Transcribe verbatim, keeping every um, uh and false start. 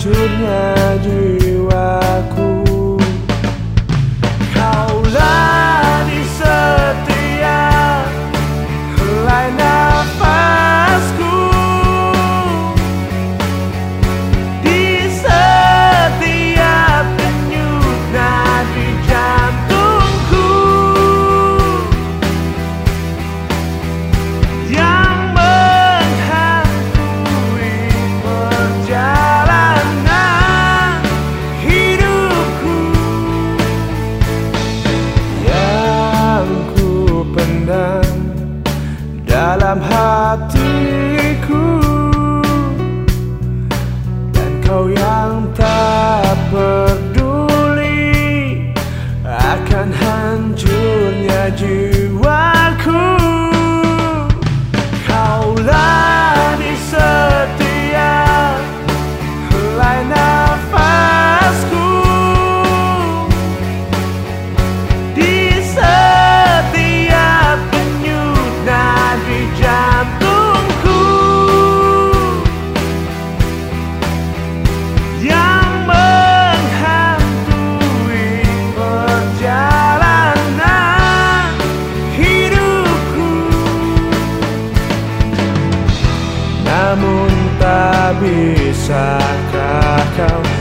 hancurnya jiwaku. Kaulah di setiap helai nafasku, di setiap denyut nadi jantungku yang menghantui perjalanan hidupku, yang ku pendam dalam hatiku, dan kau yang tak peduli akan hancurnya jiwaku. Kaulah di setiap helai nafasku, di setiap denyut nadi jantungku yang menghantui perjalanan hidupku. Namun tak bisakah kau